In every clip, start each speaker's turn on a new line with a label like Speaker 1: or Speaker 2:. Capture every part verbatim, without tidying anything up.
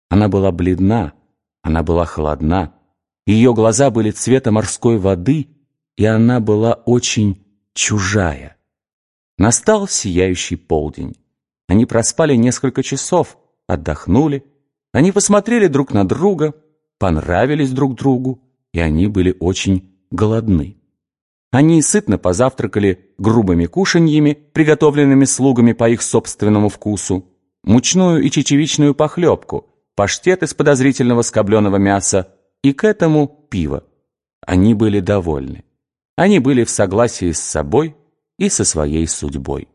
Speaker 1: Она была бледна, она была холодна, ее глаза были цвета морской воды, и она была очень чужая. Настал сияющий полдень. Они проспали несколько часов, отдохнули, они посмотрели друг на друга, понравились друг другу, и они были очень голодны. Они сытно позавтракали грубыми кушаньями, приготовленными слугами по их собственному вкусу, мучную и чечевичную похлебку, паштет из подозрительного скобленого мяса и к этому пиво. Они были довольны. Они были в согласии с собой и со своей судьбой.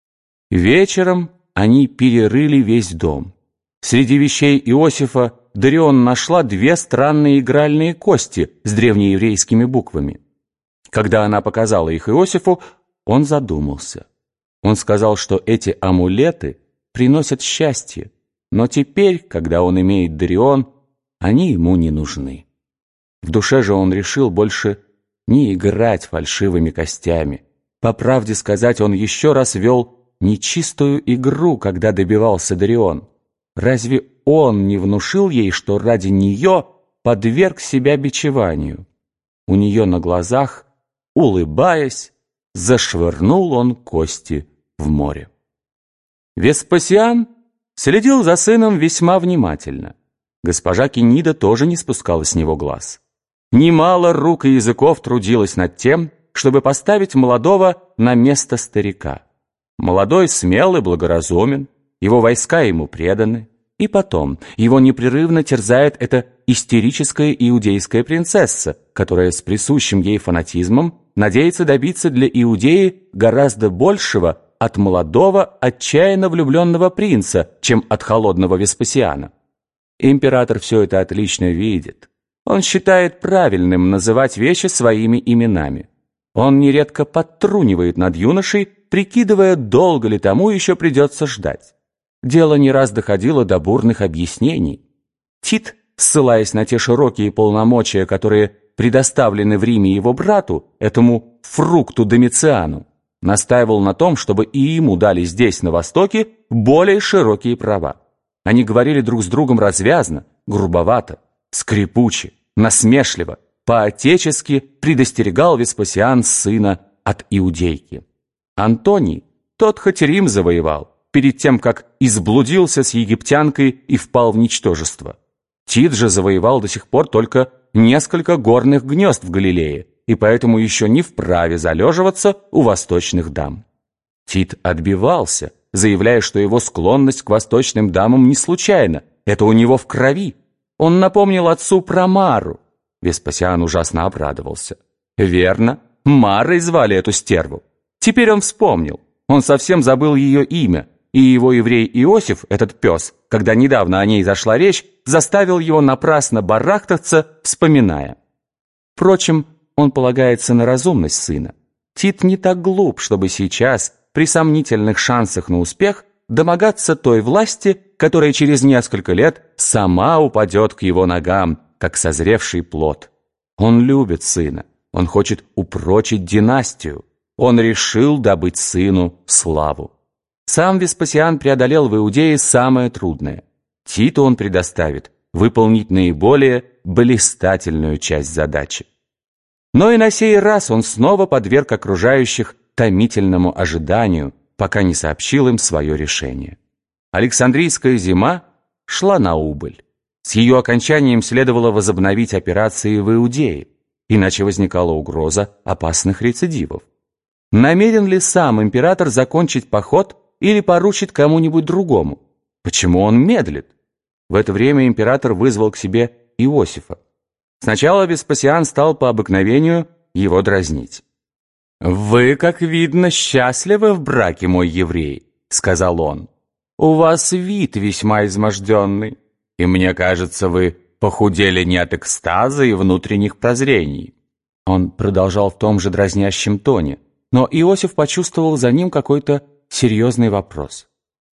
Speaker 1: Вечером они перерыли весь дом. Среди вещей Иосифа Дорион нашла две странные игральные кости с древнееврейскими буквами. Когда она показала их Иосифу, он задумался. Он сказал, что эти амулеты приносят счастье, но теперь, когда он имеет Дорион, они ему не нужны. В душе же он решил больше не играть фальшивыми костями. По правде сказать, он еще раз вел нечистую игру, когда добивался Дорион. Разве он не внушил ей, что ради нее подверг себя бичеванию? У нее на глазах, улыбаясь, зашвырнул он кости в море. Веспасиан следил за сыном весьма внимательно. Госпожа Кенида тоже не спускала с него глаз. Немало рук и языков трудилось над тем, чтобы поставить молодого на место старика. Молодой смел и благоразумен, его войска ему преданы, и потом его непрерывно терзает эта истерическая иудейская принцесса, которая с присущим ей фанатизмом надеется добиться для Иудеи гораздо большего от молодого, отчаянно влюбленного принца, чем от холодного Веспасиана. Император все это отлично видит. Он считает правильным называть вещи своими именами. Он нередко подтрунивает над юношей, прикидывая, долго ли тому еще придется ждать. Дело не раз доходило до бурных объяснений. Тит, ссылаясь на те широкие полномочия, которые предоставлены в Риме его брату, этому фрукту Домициану, настаивал на том, чтобы и ему дали здесь, на Востоке, более широкие права. Они говорили друг с другом развязно, грубовато, скрипуче, насмешливо, по-отечески предостерегал Веспасиан сына от иудейки. Антоний, тот хоть Рим завоевал, перед тем, как изблудился с египтянкой и впал в ничтожество. Тит же завоевал до сих пор только несколько горных гнезд в Галилее, и поэтому еще не вправе залеживаться у восточных дам. Тит отбивался, заявляя, что его склонность к восточным дамам не случайна, это у него в крови. Он напомнил отцу про Мару. Веспасиан ужасно обрадовался. Верно, Марой звали эту стерву. Теперь он вспомнил. Он совсем забыл ее имя, и его еврей Иосиф, этот пес, когда недавно о ней зашла речь, заставил его напрасно барахтаться, вспоминая. Впрочем, он полагается на разумность сына. Тит не так глуп, чтобы сейчас, при сомнительных шансах на успех, домогаться той власти, которая через несколько лет сама упадет к его ногам, как созревший плод. Он любит сына, он хочет упрочить династию, он решил добыть сыну славу. Сам Веспасиан преодолел в Иудее самое трудное. Титу он предоставит выполнить наиболее блистательную часть задачи. Но и на сей раз он снова подверг окружающих томительному ожиданию, пока не сообщил им свое решение. Александрийская зима шла на убыль. С ее окончанием следовало возобновить операции в Иудее, иначе возникала угроза опасных рецидивов. Намерен ли сам император закончить поход или поручит кому-нибудь другому? Почему он медлит? В это время император вызвал к себе Иосифа. Сначала Веспасиан стал по обыкновению его дразнить. «Вы, как видно, счастливы в браке, мой еврей», — сказал он. «У вас вид весьма изможденный, и мне кажется, вы похудели не от экстаза и внутренних прозрений». Он продолжал в том же дразнящем тоне, но Иосиф почувствовал за ним какой-то серьезный вопрос.